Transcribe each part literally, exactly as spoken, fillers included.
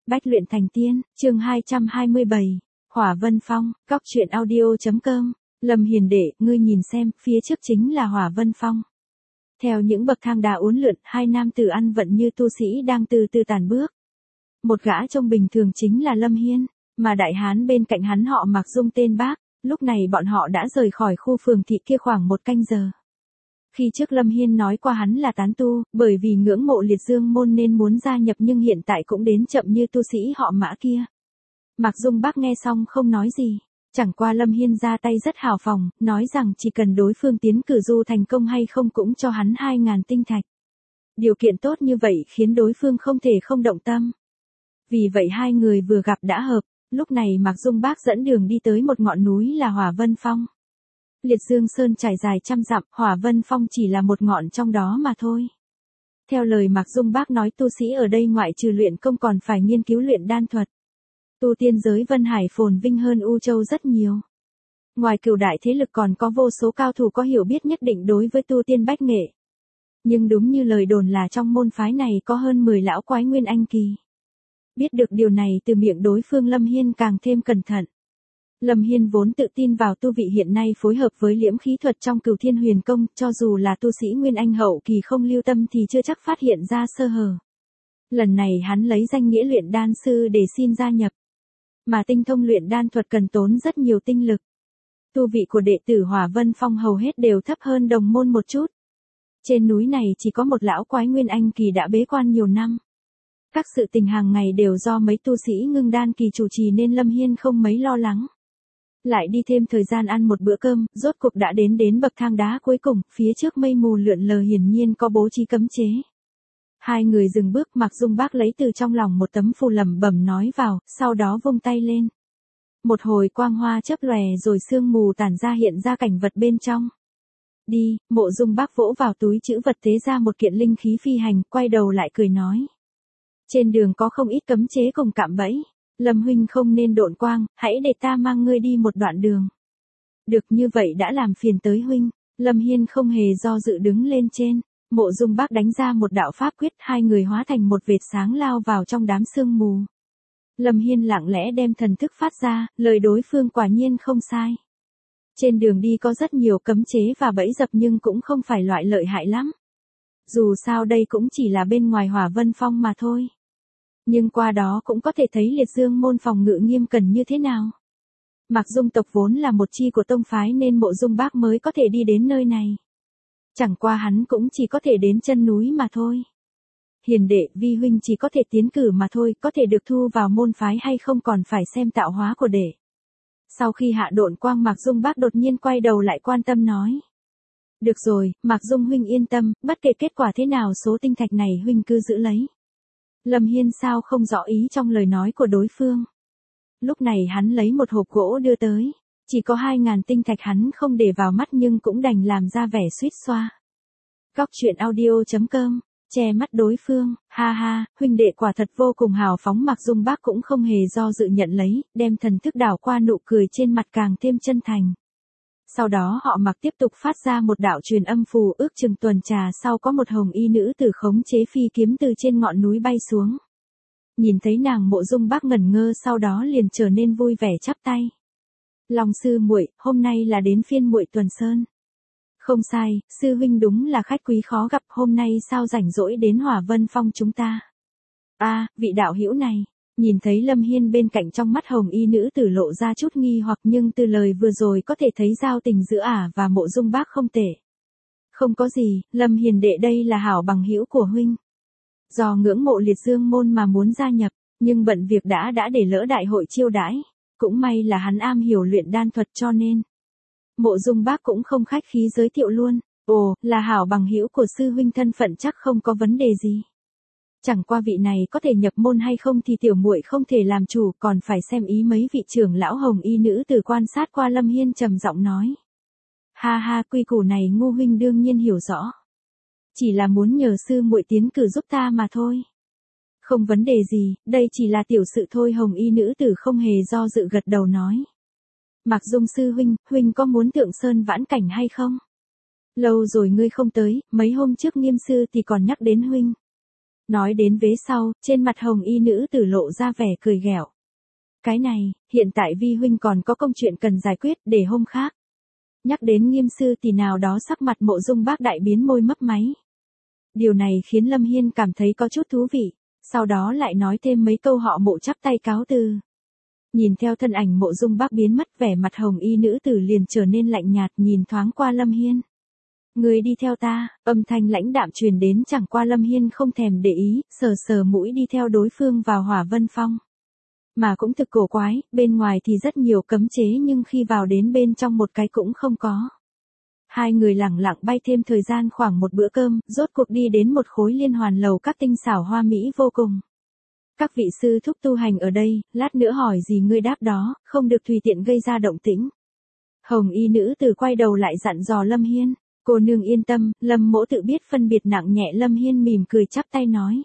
Bách luyện thành tiên, chương hai trăm hai mươi bảy, Hỏa Vân Phong, góc truyện audio.com, Lâm Hiền đệ, ngươi nhìn xem, phía trước chính là Hỏa Vân Phong. Theo những bậc thang đá uốn lượn, hai nam tử ăn vận như tu sĩ đang từ từ tản bước. Một gã trông bình thường chính là Lâm Hiên, mà đại hán bên cạnh hắn họ Mạc Dung tên Bác, lúc này bọn họ đã rời khỏi khu phường thị kia khoảng một canh giờ. Khi trước Lâm Hiên nói qua hắn là tán tu, bởi vì ngưỡng mộ liệt dương môn nên muốn gia nhập nhưng hiện tại cũng đến chậm như tu sĩ họ Mã kia. Mạc Dung Bác nghe xong không nói gì, chẳng qua Lâm Hiên ra tay rất hào phóng, nói rằng chỉ cần đối phương tiến cử du thành công hay không cũng cho hắn hai ngàn tinh thạch. Điều kiện tốt như vậy khiến đối phương không thể không động tâm. Vì vậy hai người vừa gặp đã hợp, lúc này Mạc Dung Bác dẫn đường đi tới một ngọn núi là Hỏa Vân Phong. Liệt Dương Sơn trải dài trăm dặm, Hỏa Vân Phong chỉ là một ngọn trong đó mà thôi. Theo lời Mạc Dung Bác nói tu sĩ ở đây ngoại trừ luyện công còn phải nghiên cứu luyện đan thuật. Tu tiên giới Vân Hải phồn vinh hơn U Châu rất nhiều. Ngoài cửu đại thế lực còn có vô số cao thủ có hiểu biết nhất định đối với tu tiên bách nghệ. Nhưng đúng như lời đồn là trong môn phái này có hơn mười lão quái nguyên anh kỳ. Biết được điều này từ miệng đối phương Lâm Hiên càng thêm cẩn thận. Lâm Hiên vốn tự tin vào tu vị hiện nay phối hợp với liễm khí thuật trong Cửu Thiên Huyền Công, cho dù là tu sĩ nguyên anh hậu kỳ không lưu tâm thì chưa chắc phát hiện ra sơ hở. Lần này hắn lấy danh nghĩa luyện đan sư để xin gia nhập. Mà tinh thông luyện đan thuật cần tốn rất nhiều tinh lực. Tu vị của đệ tử Hỏa Vân Phong hầu hết đều thấp hơn đồng môn một chút. Trên núi này chỉ có một lão quái nguyên anh kỳ đã bế quan nhiều năm. Các sự tình hàng ngày đều do mấy tu sĩ ngưng đan kỳ chủ trì nên Lâm Hiên không mấy lo lắng. Lại đi thêm thời gian ăn một bữa cơm, rốt cục đã đến đến bậc thang đá cuối cùng, phía trước mây mù lượn lờ hiển nhiên có bố trí cấm chế. Hai người dừng bước, Mạc Dung Bác lấy từ trong lòng một tấm phù lẩm bẩm nói vào, sau đó vung tay lên. Một hồi quang hoa chớp lòe rồi sương mù tản ra hiện ra cảnh vật bên trong. Đi, Mộ Dung Bác vỗ vào túi trữ vật tế ra một kiện linh khí phi hành, quay đầu lại cười nói. Trên đường có không ít cấm chế cùng cạm bẫy. Lâm huynh không nên độn quang, hãy để ta mang ngươi đi một đoạn đường. Được như vậy đã làm phiền tới huynh. Lâm Hiên không hề do dự đứng lên trên. Mộ Dung Bác đánh ra một đạo pháp quyết, hai người hóa thành một vệt sáng lao vào trong đám sương mù. Lâm Hiên lặng lẽ đem thần thức phát ra, lời đối phương quả nhiên không sai. Trên đường đi có rất nhiều cấm chế và bẫy dập nhưng cũng không phải loại lợi hại lắm. Dù sao đây cũng chỉ là bên ngoài Hỏa Vân Phong mà thôi. Nhưng qua đó cũng có thể thấy liệt dương môn phòng ngự nghiêm cẩn như thế nào. Mạc Dung tộc vốn là một chi của tông phái nên Mộ Dung Bác mới có thể đi đến nơi này. Chẳng qua hắn cũng chỉ có thể đến chân núi mà thôi. Hiền đệ, vi huynh chỉ có thể tiến cử mà thôi, có thể được thu vào môn phái hay không còn phải xem tạo hóa của đệ. Sau khi hạ độn quang Mạc Dung Bác đột nhiên quay đầu lại quan tâm nói. Được rồi, Mạc Dung huynh yên tâm, bất kể kết quả thế nào số tinh thạch này huynh cứ giữ lấy. Lâm Hiên sao không rõ ý trong lời nói của đối phương. Lúc này hắn lấy một hộp gỗ đưa tới. Chỉ có hai ngàn tinh thạch hắn không để vào mắt nhưng cũng đành làm ra vẻ suýt xoa. Góc truyện audio.com, che mắt đối phương, ha ha, huynh đệ quả thật vô cùng hào phóng. Mạc Dung Bác cũng không hề do dự nhận lấy, đem thần thức đảo qua nụ cười trên mặt càng thêm chân thành. Sau đó họ Mặc tiếp tục phát ra một đạo truyền âm phù, ước chừng tuần trà sau có một hồng y nữ tử khống chế phi kiếm từ trên ngọn núi bay xuống. Nhìn thấy nàng Mộ Dung Bác ngẩn ngơ sau đó liền trở nên vui vẻ chắp tay. Long sư muội, hôm nay là đến phiên muội tuần sơn. Không sai, sư huynh đúng là khách quý khó gặp, hôm nay sao rảnh rỗi đến Hỏa Vân Phong chúng ta. A, à, vị đạo hữu này. Nhìn thấy Lâm Hiên bên cạnh trong mắt hồng y nữ tử lộ ra chút nghi hoặc nhưng từ lời vừa rồi có thể thấy giao tình giữa ả và Mộ Dung Bác không tệ. Không có gì, Lâm Hiền đệ đây là hảo bằng hữu của huynh. Do ngưỡng mộ liệt dương môn mà muốn gia nhập, nhưng bận việc đã đã để lỡ đại hội chiêu đãi. Cũng may là hắn am hiểu luyện đan thuật cho nên. Mộ Dung Bác cũng không khách khí giới thiệu luôn. Ồ, là hảo bằng hữu của sư huynh, thân phận chắc không có vấn đề gì. Chẳng qua vị này có thể nhập môn hay không thì tiểu muội không thể làm chủ, còn phải xem ý mấy vị trưởng lão hồng y nữ tử quan sát qua. Lâm Hiên trầm giọng nói. Ha ha, quy củ này Ngô huynh đương nhiên hiểu rõ. Chỉ là muốn nhờ sư muội tiến cử giúp ta mà thôi. Không vấn đề gì, đây chỉ là tiểu sự thôi. Hồng y nữ tử không hề do dự gật đầu nói. Mạc Dung sư huynh, huynh có muốn thượng sơn vãn cảnh hay không? Lâu rồi ngươi không tới, mấy hôm trước Nghiêm sư thì còn nhắc đến huynh. Nói đến vế sau, trên mặt hồng y nữ tử lộ ra vẻ cười ghẹo. Cái này, hiện tại vi huynh còn có công chuyện cần giải quyết, để hôm khác. Nhắc đến Nghiêm sư tỷ nào đó sắc mặt Mộ Dung Bác đại biến môi mấp máy. Điều này khiến Lâm Hiên cảm thấy có chút thú vị, sau đó lại nói thêm mấy câu họ Mộ chắp tay cáo từ. Nhìn theo thân ảnh Mộ Dung Bác biến mất, vẻ mặt hồng y nữ tử liền trở nên lạnh nhạt, nhìn thoáng qua Lâm Hiên. Người đi theo ta, âm thanh lãnh đạm truyền đến, chẳng qua Lâm Hiên không thèm để ý, sờ sờ mũi đi theo đối phương vào Hỏa Vân Phong. Mà cũng thực cổ quái, bên ngoài thì rất nhiều cấm chế nhưng khi vào đến bên trong một cái cũng không có. Hai người lẳng lặng bay thêm thời gian khoảng một bữa cơm, rốt cuộc đi đến một khối liên hoàn lầu các tinh xảo hoa mỹ vô cùng. Các vị sư thúc tu hành ở đây, lát nữa hỏi gì ngươi đáp đó, không được tùy tiện gây ra động tĩnh. Hồng y nữ tử quay đầu lại dặn dò Lâm Hiên, cô nương yên tâm, Lâm mỗ tự biết phân biệt nặng nhẹ. Lâm Hiên mỉm cười chắp tay nói.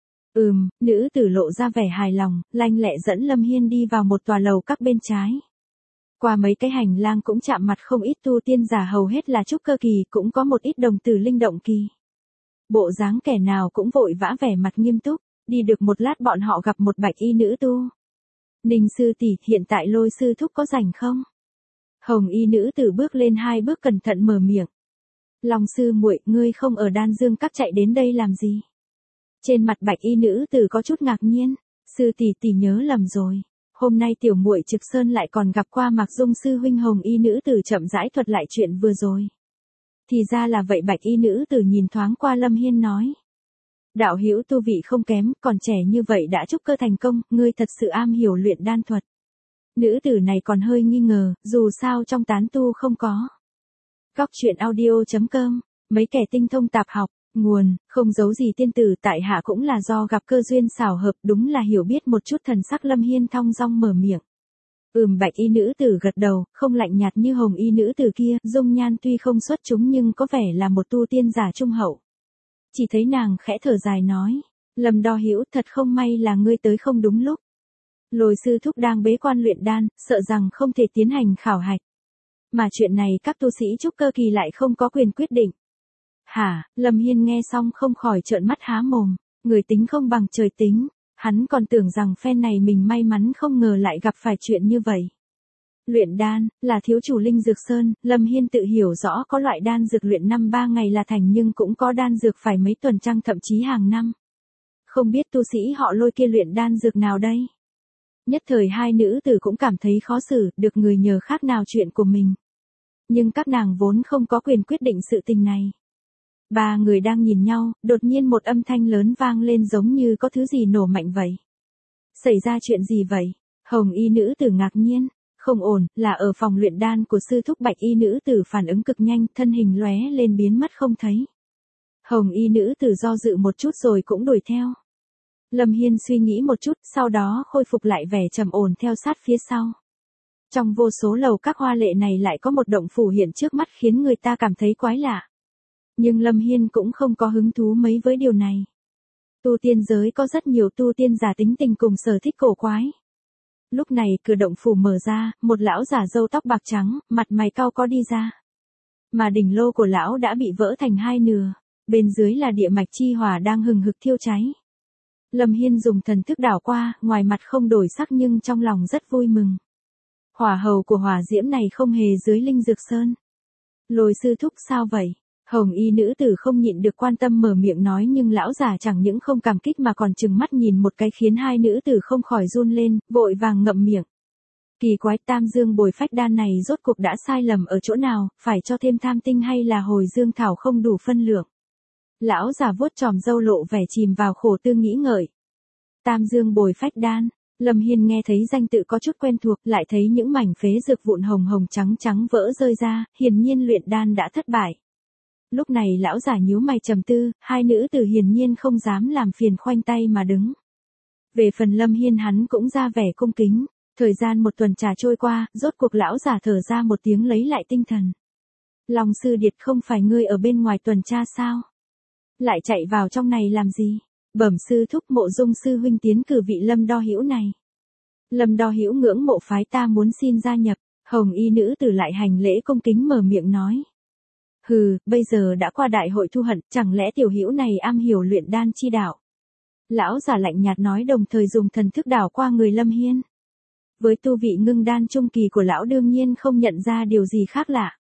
Ừm, nữ tử lộ ra vẻ hài lòng, lanh lẹ dẫn Lâm Hiên đi vào một tòa lầu các bên trái. Qua mấy cái hành lang cũng chạm mặt không ít tu tiên giả, hầu hết là trúc cơ kỳ, cũng có một ít đồng tử linh động kỳ. Bộ dáng kẻ nào cũng vội vã, vẻ mặt nghiêm túc, đi được một lát bọn họ gặp một bạch y nữ tu. Ninh sư tỷ, hiện tại Lôi sư thúc có rảnh không? Hồng y nữ tử bước lên hai bước cẩn thận mở miệng. Long sư muội, ngươi không ở Đan Dương các chạy đến đây làm gì? Trên mặt bạch y nữ tử có chút ngạc nhiên, sư tỷ tỷ nhớ lầm rồi. Hôm nay tiểu muội Trực Sơn lại còn gặp qua Mạc Dung sư huynh. Hồng y nữ tử chậm rãi thuật lại chuyện vừa rồi. Thì ra là vậy. Bạch y nữ tử nhìn thoáng qua Lâm Hiên nói. Đạo hữu tu vị không kém, còn trẻ như vậy đã trúc cơ thành công, ngươi thật sự am hiểu luyện đan thuật. Nữ tử này còn hơi nghi ngờ, dù sao trong tán tu không có. Góc truyện audio chấm com, mấy kẻ tinh thông tạp học, nguồn, không giấu gì tiên tử, tại hạ cũng là do gặp cơ duyên xảo hợp, đúng là hiểu biết một chút. Thần sắc Lâm Hiên thong dong mở miệng. Ừm, bạch y nữ tử gật đầu, không lạnh nhạt như hồng y nữ tử kia, dung nhan tuy không xuất chúng nhưng có vẻ là một tu tiên giả trung hậu. Chỉ thấy nàng khẽ thở dài nói, Lâm Đo Hữu, thật không may là ngươi tới không đúng lúc. Lôi sư thúc đang bế quan luyện đan, sợ rằng không thể tiến hành khảo hạch. Mà chuyện này các tu sĩ trúc cơ kỳ lại không có quyền quyết định. Hả? Lâm Hiên nghe xong không khỏi trợn mắt há mồm, người tính không bằng trời tính, hắn còn tưởng rằng phen này mình may mắn, không ngờ lại gặp phải chuyện như vậy. Luyện đan, là thiếu chủ Linh Dược Sơn, Lâm Hiên tự hiểu rõ có loại đan dược luyện năm ba ngày là thành, nhưng cũng có đan dược phải mấy tuần trăng thậm chí hàng năm. Không biết tu sĩ họ Lôi kia luyện đan dược nào đây? Nhất thời hai nữ tử cũng cảm thấy khó xử, được người nhờ khác nào chuyện của mình. Nhưng các nàng vốn không có quyền quyết định sự tình này. Ba người đang nhìn nhau, đột nhiên một âm thanh lớn vang lên giống như có thứ gì nổ mạnh vậy. Xảy ra chuyện gì vậy? Hồng y nữ tử ngạc nhiên. Không ổn, là ở phòng luyện đan của sư thúc. Bạch y nữ tử phản ứng cực nhanh, thân hình lóe lên biến mất không thấy. Hồng y nữ tử do dự một chút rồi cũng đuổi theo. Lâm Hiên suy nghĩ một chút, sau đó khôi phục lại vẻ trầm ổn theo sát phía sau. Trong vô số lầu các hoa lệ này lại có một động phủ hiện trước mắt khiến người ta cảm thấy quái lạ. Nhưng Lâm Hiên cũng không có hứng thú mấy với điều này. Tu tiên giới có rất nhiều tu tiên giả tính tình cùng sở thích cổ quái. Lúc này cửa động phủ mở ra, một lão giả râu tóc bạc trắng, mặt mày cau có đi ra. Mà đỉnh lô của lão đã bị vỡ thành hai nửa, bên dưới là địa mạch chi hỏa đang hừng hực thiêu cháy. Lâm Hiên dùng thần thức đảo qua, ngoài mặt không đổi sắc nhưng trong lòng rất vui mừng. Hỏa hầu của hỏa diễm này không hề dưới Linh Dược Sơn. Lôi sư thúc sao vậy? Hồng y nữ tử không nhịn được quan tâm mở miệng nói, nhưng lão giả chẳng những không cảm kích mà còn trừng mắt nhìn một cái khiến hai nữ tử không khỏi run lên, vội vàng ngậm miệng. Kỳ quái, Tam Dương bồi phách đan này rốt cuộc đã sai lầm ở chỗ nào, phải cho thêm tham tinh hay là hồi dương thảo không đủ phân lượng? Lão giả vuốt chòm râu lộ vẻ chìm vào khổ tư nghĩ ngợi. Tam Dương bồi phách đan, Lâm Hiên nghe thấy danh tự có chút quen thuộc, lại thấy những mảnh phế dược vụn hồng hồng trắng trắng vỡ rơi ra, hiển nhiên luyện đan đã thất bại. Lúc này lão giả nhíu mày trầm tư, hai nữ tử hiển nhiên không dám làm phiền, khoanh tay mà đứng. Về phần Lâm Hiên hắn cũng ra vẻ cung kính, thời gian một tuần trà trôi qua, rốt cuộc lão giả thở ra một tiếng lấy lại tinh thần. Long sư điệt, không phải ngươi ở bên ngoài tuần tra sao? Lại chạy vào trong này làm gì? Bẩm sư thúc, Mộ Dung sư huynh tiến cử vị Lâm Đo Hữu này. Lâm Đo Hữu ngưỡng mộ phái ta muốn xin gia nhập. Hồng y nữ tử lại hành lễ cung kính mở miệng nói. Hừ, bây giờ đã qua đại hội thu hận, chẳng lẽ tiểu hữu này am hiểu luyện đan chi đạo? Lão giả lạnh nhạt nói đồng thời dùng thần thức đảo qua người Lâm Hiên. Với tu vị ngưng đan trung kỳ của lão đương nhiên không nhận ra điều gì khác lạ.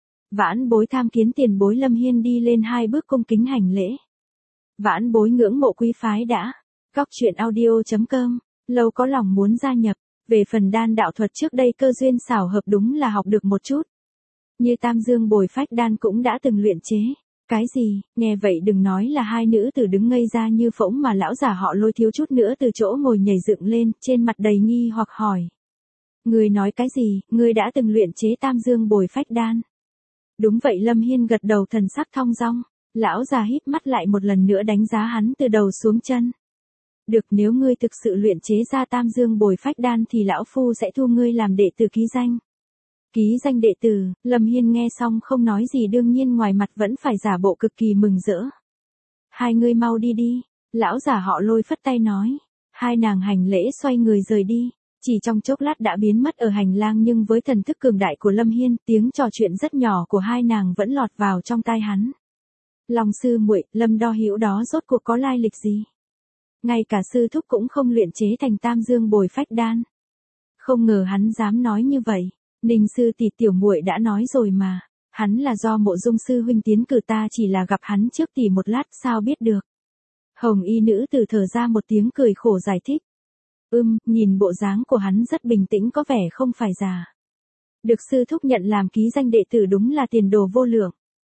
Vãn bối tham kiến tiền bối. Lâm Hiên đi lên hai bước cung kính hành lễ. Vãn bối ngưỡng mộ quý phái đã. Góc truyện audio chấm com, lâu có lòng muốn gia nhập. Về phần đan đạo thuật trước đây cơ duyên xảo hợp đúng là học được một chút. Như Tam Dương Bồi Phách Đan cũng đã từng luyện chế. Cái gì? Nghe vậy đừng nói là hai nữ tử đứng ngây ra như phỗng mà lão giả họ Lôi thiếu chút nữa từ chỗ ngồi nhảy dựng lên, trên mặt đầy nghi hoặc hỏi. Ngươi nói cái gì? Ngươi đã từng luyện chế Tam Dương Bồi Phách Đan? Đúng vậy. Lâm Hiên gật đầu thần sắc thong dong. Lão già híp mắt lại một lần nữa đánh giá hắn từ đầu xuống chân. Được, nếu ngươi thực sự luyện chế ra Tam Dương Bồi Phách Đan thì lão phu sẽ thu ngươi làm đệ tử ký danh. Ký danh đệ tử? Lâm Hiên nghe xong không nói gì, đương nhiên ngoài mặt vẫn phải giả bộ cực kỳ mừng rỡ. Hai ngươi mau đi đi. Lão giả họ Lôi phất tay nói. Hai nàng hành lễ xoay người rời đi. Chỉ trong chốc lát đã biến mất ở hành lang, nhưng với thần thức cường đại của Lâm Hiên, tiếng trò chuyện rất nhỏ của hai nàng vẫn lọt vào trong tai hắn. Long sư muội, Lâm Đo Hữu đó rốt cuộc có lai lịch gì? Ngay cả sư thúc cũng không luyện chế thành Tam Dương Bồi Phách Đan. Không ngờ hắn dám nói như vậy. Ninh sư tỷ, tiểu muội đã nói rồi mà, hắn là do Mộ Dung sư huynh tiến cử, ta chỉ là gặp hắn trước tỷ một lát, sao biết được. Hồng y nữ tử thở ra một tiếng cười khổ giải thích. Ưm, nhìn bộ dáng của hắn rất bình tĩnh, có vẻ không phải già. Được sư thúc nhận làm ký danh đệ tử đúng là tiền đồ vô lượng.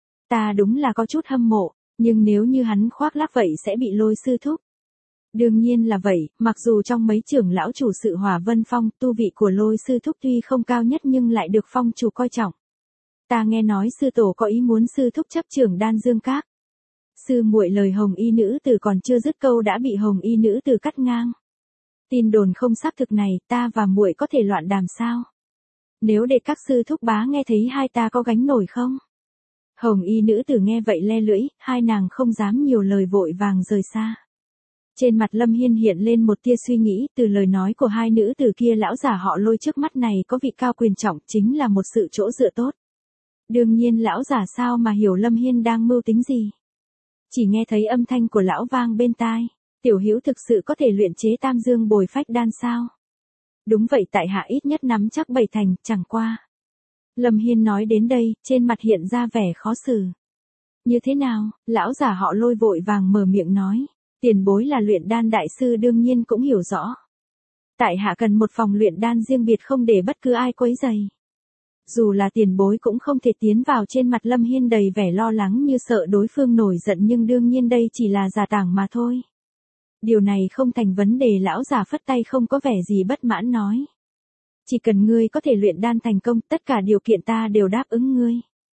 Ta đúng là có chút hâm mộ, nhưng nếu như hắn khoác lác vậy sẽ bị Lôi sư thúc. Đương nhiên là vậy, mặc dù trong mấy trưởng lão chủ sự Hỏa Vân Phong, tu vị của Lôi sư thúc tuy không cao nhất nhưng lại được phong chủ coi trọng. Ta nghe nói sư tổ có ý muốn sư thúc chấp trưởng Đan Dương Các. Sư muội, lời Hồng y nữ tử còn chưa dứt câu đã bị Hồng y nữ tử cắt ngang. Tin đồn không xác thực này, ta và muội có thể loạn đàm sao? Nếu để các sư thúc bá nghe thấy hai ta có gánh nổi không? Hồng y nữ tử nghe vậy le lưỡi, hai nàng không dám nhiều lời vội vàng rời xa. Trên mặt Lâm Hiên hiện lên một tia suy nghĩ, từ lời nói của hai nữ tử kia lão giả họ Lôi trước mắt này có vị cao quyền trọng, chính là một sự chỗ dựa tốt. Đương nhiên lão giả sao mà hiểu Lâm Hiên đang mưu tính gì. Chỉ nghe thấy âm thanh của lão vang bên tai. Tiểu Hữu thực sự có thể luyện chế Tam Dương Bồi Phách Đan sao? Đúng vậy, tại hạ ít nhất nắm chắc bảy thành, chẳng qua. Lâm Hiên nói đến đây, trên mặt hiện ra vẻ khó xử. Như thế nào? Lão giả họ Lôi vội vàng mở miệng nói. Tiền bối là luyện đan đại sư đương nhiên cũng hiểu rõ. Tại hạ cần một phòng luyện đan riêng biệt, không để bất cứ ai quấy rầy. Dù là tiền bối cũng không thể tiến vào. Trên mặt Lâm Hiên đầy vẻ lo lắng như sợ đối phương nổi giận, nhưng đương nhiên đây chỉ là giả tảng mà thôi. Điều này không thành vấn đề. Lão giả phất tay không có vẻ gì bất mãn nói. Chỉ cần ngươi có thể luyện đan thành công, tất cả điều kiện ta đều đáp ứng ngươi.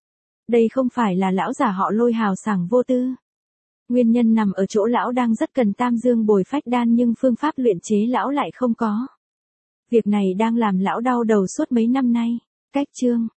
Đây không phải là lão giả họ Lôi hào sảng vô tư. Nguyên nhân nằm ở chỗ lão đang rất cần Tam Dương Bồi Phách Đan nhưng phương pháp luyện chế lão lại không có. Việc này đang làm lão đau đầu suốt mấy năm nay. Cách chương